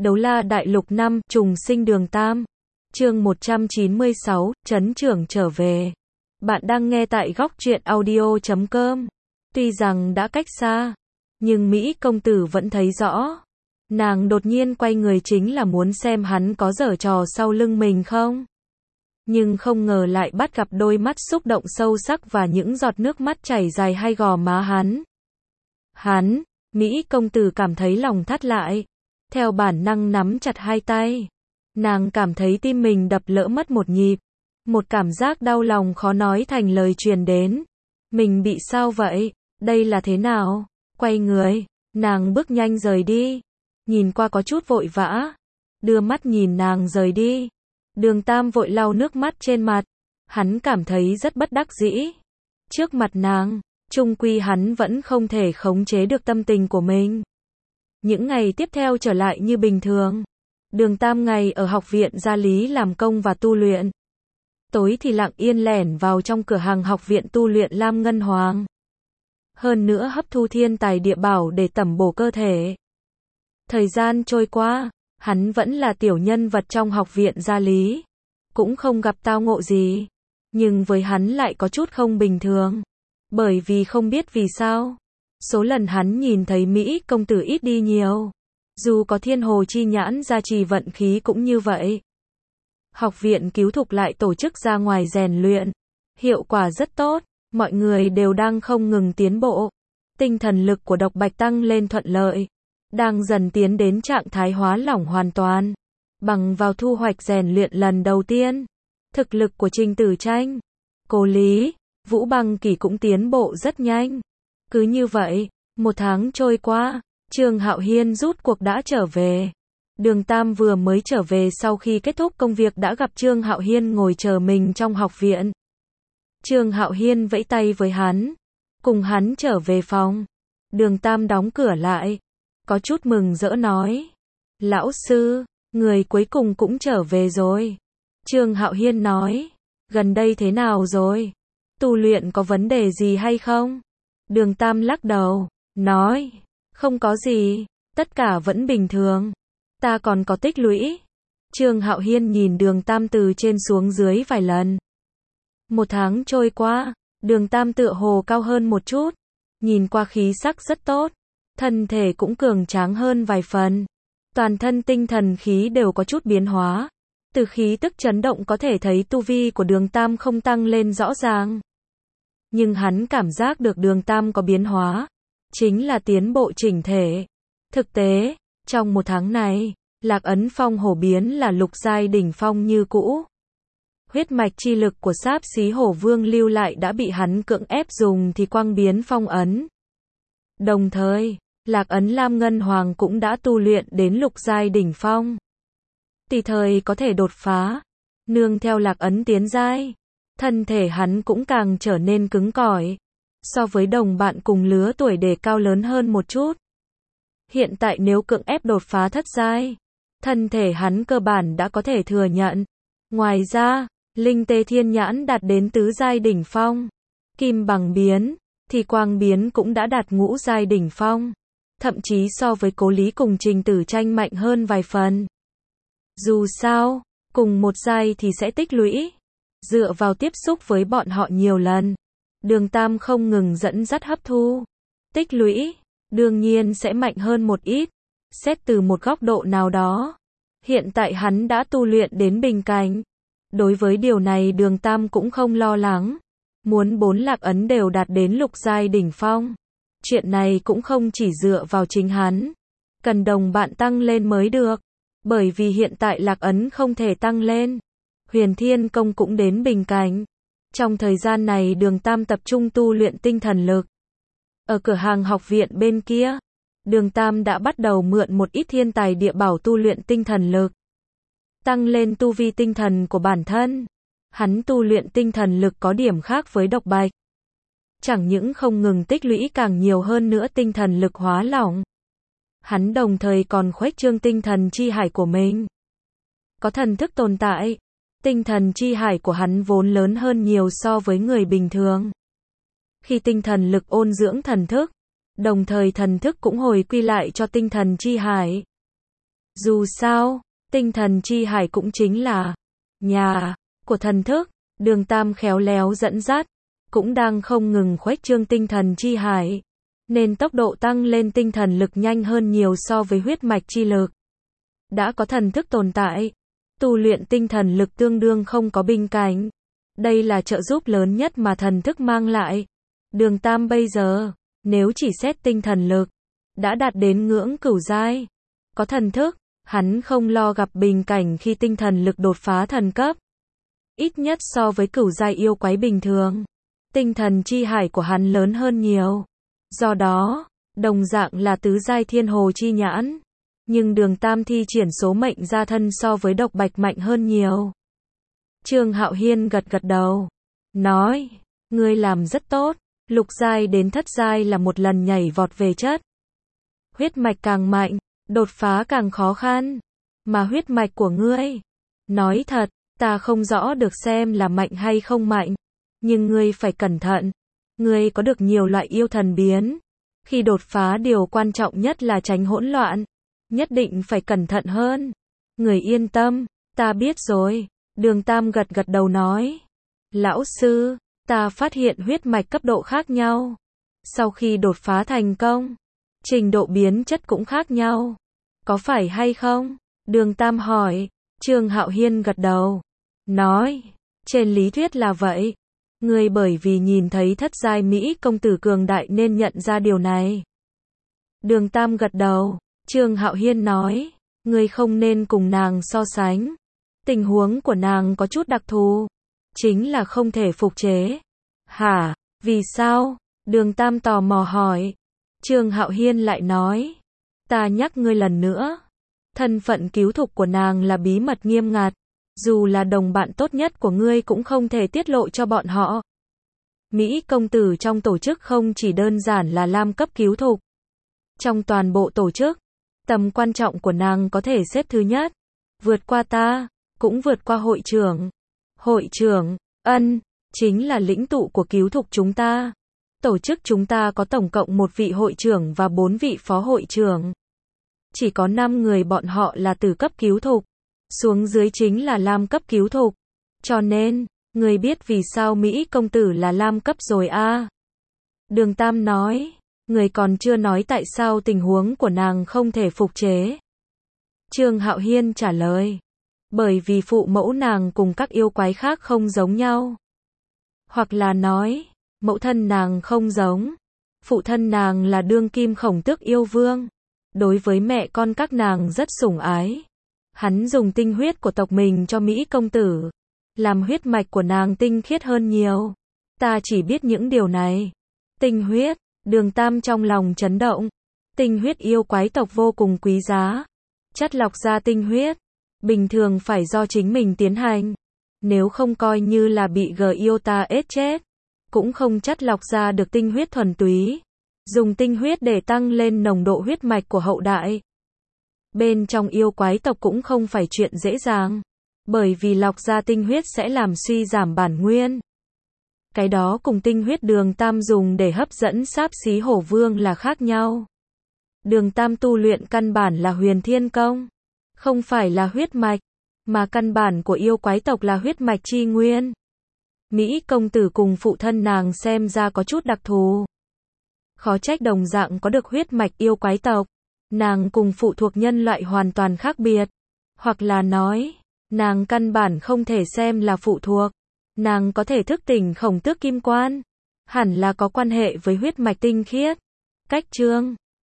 Đấu La Đại Lục 5, trùng sinh Đường Tam. Chương 196, Trấn trưởng trở về. Bạn đang nghe tại góc truyện audio.com. Tuy rằng đã cách xa, nhưng Mỹ công tử vẫn thấy rõ. Nàng đột nhiên quay người chính là muốn xem hắn có giở trò sau lưng mình không. Nhưng không ngờ lại bắt gặp đôi mắt xúc động sâu sắc và những giọt nước mắt chảy dài hai gò má hắn. Mỹ công tử cảm thấy lòng thắt lại. Theo bản năng nắm chặt hai tay. Nàng cảm thấy tim mình đập lỡ mất một nhịp. Một cảm giác đau lòng khó nói thành lời truyền đến. Mình bị sao vậy? Đây là thế nào? Quay người, nàng bước nhanh rời đi. Nhìn qua có chút vội vã. Đưa mắt nhìn nàng rời đi. Đường Tam vội lau nước mắt trên mặt. Hắn cảm thấy rất bất đắc dĩ. Trước mặt nàng, chung quy hắn vẫn không thể khống chế được tâm tình của mình. Những ngày tiếp theo trở lại như bình thường. Đường Tam ngày ở học viện gia lý làm công và tu luyện. Tối thì lặng yên lẻn vào trong cửa hàng học viện tu luyện Lam Ngân Hoàng. Hơn nữa hấp thu thiên tài địa bảo để tẩm bổ cơ thể. Thời gian trôi qua, hắn vẫn là tiểu nhân vật trong học viện gia lý. Cũng không gặp tao ngộ gì. Nhưng với hắn lại có chút không bình thường. Bởi vì không biết vì sao. Số lần hắn nhìn thấy Mỹ công tử ít đi nhiều. Dù có thiên hồ chi nhãn gia trì vận khí cũng như vậy. Học viện cứu thục lại tổ chức ra ngoài rèn luyện. Hiệu quả rất tốt, mọi người đều đang không ngừng tiến bộ. Tinh thần lực của Độc Bạch tăng lên thuận lợi. Đang dần tiến đến trạng thái hóa lỏng hoàn toàn. Bằng vào thu hoạch rèn luyện lần đầu tiên. Thực lực của Trình Tử Tranh, Cố Lý, Vũ Băng Kỳ cũng tiến bộ rất nhanh. Cứ như vậy, một tháng trôi qua, Trương Hạo Hiên rút cuộc đã trở về. Đường Tam vừa mới trở về sau khi kết thúc công việc đã gặp Trương Hạo Hiên ngồi chờ mình trong học viện. Trương Hạo Hiên vẫy tay với hắn, cùng hắn trở về phòng. Đường Tam đóng cửa lại, có chút mừng rỡ nói: "Lão sư, người cuối cùng cũng trở về rồi." Trương Hạo Hiên nói: "Gần đây thế nào rồi? Tu luyện có vấn đề gì hay không?" Đường Tam lắc đầu, nói: "Không có gì, tất cả vẫn bình thường. Ta còn có tích lũy." Trương Hạo Hiên nhìn Đường Tam từ trên xuống dưới vài lần. Một tháng trôi qua, Đường Tam tựa hồ cao hơn một chút. Nhìn qua khí sắc rất tốt. Thân thể cũng cường tráng hơn vài phần. Toàn thân tinh thần khí đều có chút biến hóa. Từ khí tức chấn động có thể thấy tu vi của Đường Tam không tăng lên rõ ràng. Nhưng hắn cảm giác được Đường Tam có biến hóa. Chính là tiến bộ chỉnh thể. Thực tế, trong một tháng này, Lạc Ấn Phong hổ biến là lục giai đỉnh phong như cũ. Huyết mạch chi lực của Sáp Xí Hổ Vương lưu lại đã bị hắn cưỡng ép dùng thì quang biến phong ấn. Đồng thời, Lạc Ấn Lam Ngân Hoàng cũng đã tu luyện đến lục giai đỉnh phong. Tùy thời có thể đột phá. Nương theo Lạc Ấn tiến giai, thân thể hắn cũng càng trở nên cứng cỏi. So với đồng bạn cùng lứa tuổi để cao lớn hơn một chút. Hiện tại nếu cưỡng ép đột phá thất giai, thân thể hắn cơ bản đã có thể thừa nhận. Ngoài ra, Linh Tê Thiên Nhãn đạt đến tứ giai đỉnh phong. Kim Bằng biến, thì quang biến cũng đã đạt ngũ giai đỉnh phong. Thậm chí so với Cố Lý cùng Trình Tử Tranh mạnh hơn vài phần. Dù sao, cùng một giai thì sẽ tích lũy. Dựa vào tiếp xúc với bọn họ nhiều lần, Đường Tam không ngừng dẫn dắt hấp thu. Tích lũy, đương nhiên sẽ mạnh hơn một ít. Xét từ một góc độ nào đó, hiện tại hắn đã tu luyện đến bình cảnh. Đối với điều này Đường Tam cũng không lo lắng. Muốn 4 Lạc Ấn đều đạt đến lục giai đỉnh phong. Chuyện này cũng không chỉ dựa vào chính hắn. Cần đồng bạn tăng lên mới được. Bởi vì hiện tại Lạc Ấn không thể tăng lên. Huyền Thiên Công cũng đến bình cảnh. Trong thời gian này Đường Tam tập trung tu luyện tinh thần lực. Ở cửa hàng học viện bên kia, Đường Tam đã bắt đầu mượn một ít thiên tài địa bảo tu luyện tinh thần lực. Tăng lên tu vi tinh thần của bản thân. Hắn tu luyện tinh thần lực có điểm khác với Độc Bạch. Chẳng những không ngừng tích lũy càng nhiều hơn nữa tinh thần lực hóa lỏng. Hắn đồng thời còn khuếch trương tinh thần chi hải của mình. Có thần thức tồn tại. Tinh thần chi hải của hắn vốn lớn hơn nhiều so với người bình thường. Khi tinh thần lực ôn dưỡng thần thức, đồng thời thần thức cũng hồi quy lại cho tinh thần chi hải. Dù sao, tinh thần chi hải cũng chính là nhà của thần thức, Đường Tam khéo léo dẫn dắt, cũng đang không ngừng khuếch trương tinh thần chi hải, nên tốc độ tăng lên tinh thần lực nhanh hơn nhiều so với huyết mạch chi lực. Đã có thần thức tồn tại, tu luyện tinh thần lực tương đương không có bình cảnh. Đây là trợ giúp lớn nhất mà thần thức mang lại. Đường Tam bây giờ, nếu chỉ xét tinh thần lực, đã đạt đến ngưỡng cửu giai. Có thần thức, hắn không lo gặp bình cảnh khi tinh thần lực đột phá thần cấp. Ít nhất so với cửu giai yêu quái bình thường, tinh thần chi hải của hắn lớn hơn nhiều. Do đó, đồng dạng là tứ giai thiên hồ chi nhãn. Nhưng Đường Tam thi triển số mệnh gia thân so với Độc Bạch mạnh hơn nhiều. Trương Hạo Hiên gật gật đầu, nói, ngươi làm rất tốt, lục giai đến thất giai là một lần nhảy vọt về chất. Huyết mạch càng mạnh, đột phá càng khó khăn. Mà huyết mạch của ngươi, nói thật, ta không rõ được xem là mạnh hay không mạnh. Nhưng ngươi phải cẩn thận, ngươi có được nhiều loại yêu thần biến. Khi đột phá điều quan trọng nhất là tránh hỗn loạn. Nhất định phải cẩn thận hơn. Người yên tâm, ta biết rồi. Đường Tam gật gật đầu nói. Lão sư, ta phát hiện huyết mạch cấp độ khác nhau. Sau khi đột phá thành công, trình độ biến chất cũng khác nhau. Có phải hay không? Đường Tam hỏi. Trương Hạo Hiên gật đầu, nói, trên lý thuyết là vậy. Ngươi bởi vì nhìn thấy thất giai Mỹ công tử cường đại nên nhận ra điều này. Đường Tam gật đầu. Trương Hạo Hiên nói, ngươi không nên cùng nàng so sánh. Tình huống của nàng có chút đặc thù, chính là không thể phục chế. Hả? Vì sao? Đường Tam tò mò hỏi. Trương Hạo Hiên lại nói, ta nhắc ngươi lần nữa, thân phận cứu thục của nàng là bí mật nghiêm ngặt, dù là đồng bạn tốt nhất của ngươi cũng không thể tiết lộ cho bọn họ. Mỹ công tử trong tổ chức không chỉ đơn giản là lam cấp cứu thục. Trong toàn bộ tổ chức, tầm quan trọng của nàng có thể xếp thứ nhất, vượt qua ta, cũng vượt qua hội trưởng. Hội trưởng, chính là lĩnh tụ của cứu thục chúng ta. Tổ chức chúng ta có tổng cộng 1 vị hội trưởng và 4 vị phó hội trưởng. Chỉ có 5 người bọn họ là từ cấp cứu thục, xuống dưới chính là lam cấp cứu thục. Cho nên, người biết vì sao Mỹ công tử là lam cấp rồi à? Đường Tam nói, người còn chưa nói tại sao tình huống của nàng không thể phục chế. Trương Hạo Hiên trả lời, bởi vì phụ mẫu nàng cùng các yêu quái khác không giống nhau. Hoặc là nói, mẫu thân nàng không giống. Phụ thân nàng là đương kim Khổng Tước yêu vương. Đối với mẹ con các nàng rất sủng ái. Hắn dùng tinh huyết của tộc mình cho Mỹ công tử, làm huyết mạch của nàng tinh khiết hơn nhiều. Ta chỉ biết những điều này. Tinh huyết, Đường Tam trong lòng chấn động. Tinh huyết yêu quái tộc vô cùng quý giá. Chất lọc ra tinh huyết, bình thường phải do chính mình tiến hành. Nếu không coi như là bị yêu ta ết chết, cũng không chất lọc ra được tinh huyết thuần túy. Dùng tinh huyết để tăng lên nồng độ huyết mạch của hậu đại. Bên trong yêu quái tộc cũng không phải chuyện dễ dàng, bởi vì lọc ra tinh huyết sẽ làm suy giảm bản nguyên. Cái đó cùng tinh huyết Đường Tam dùng để hấp dẫn Sáp Xí Hổ Vương là khác nhau. Đường Tam tu luyện căn bản là Huyền Thiên Công, không phải là huyết mạch, mà căn bản của yêu quái tộc là huyết mạch chi nguyên. Mỹ công tử cùng phụ thân nàng xem ra có chút đặc thù. Khó trách đồng dạng có được huyết mạch yêu quái tộc, nàng cùng phụ thuộc nhân loại hoàn toàn khác biệt. Hoặc là nói, nàng căn bản không thể xem là phụ thuộc. Nàng có thể thức tỉnh Khổng Tước kim quan, hẳn là có quan hệ với huyết mạch tinh khiết. Cách chương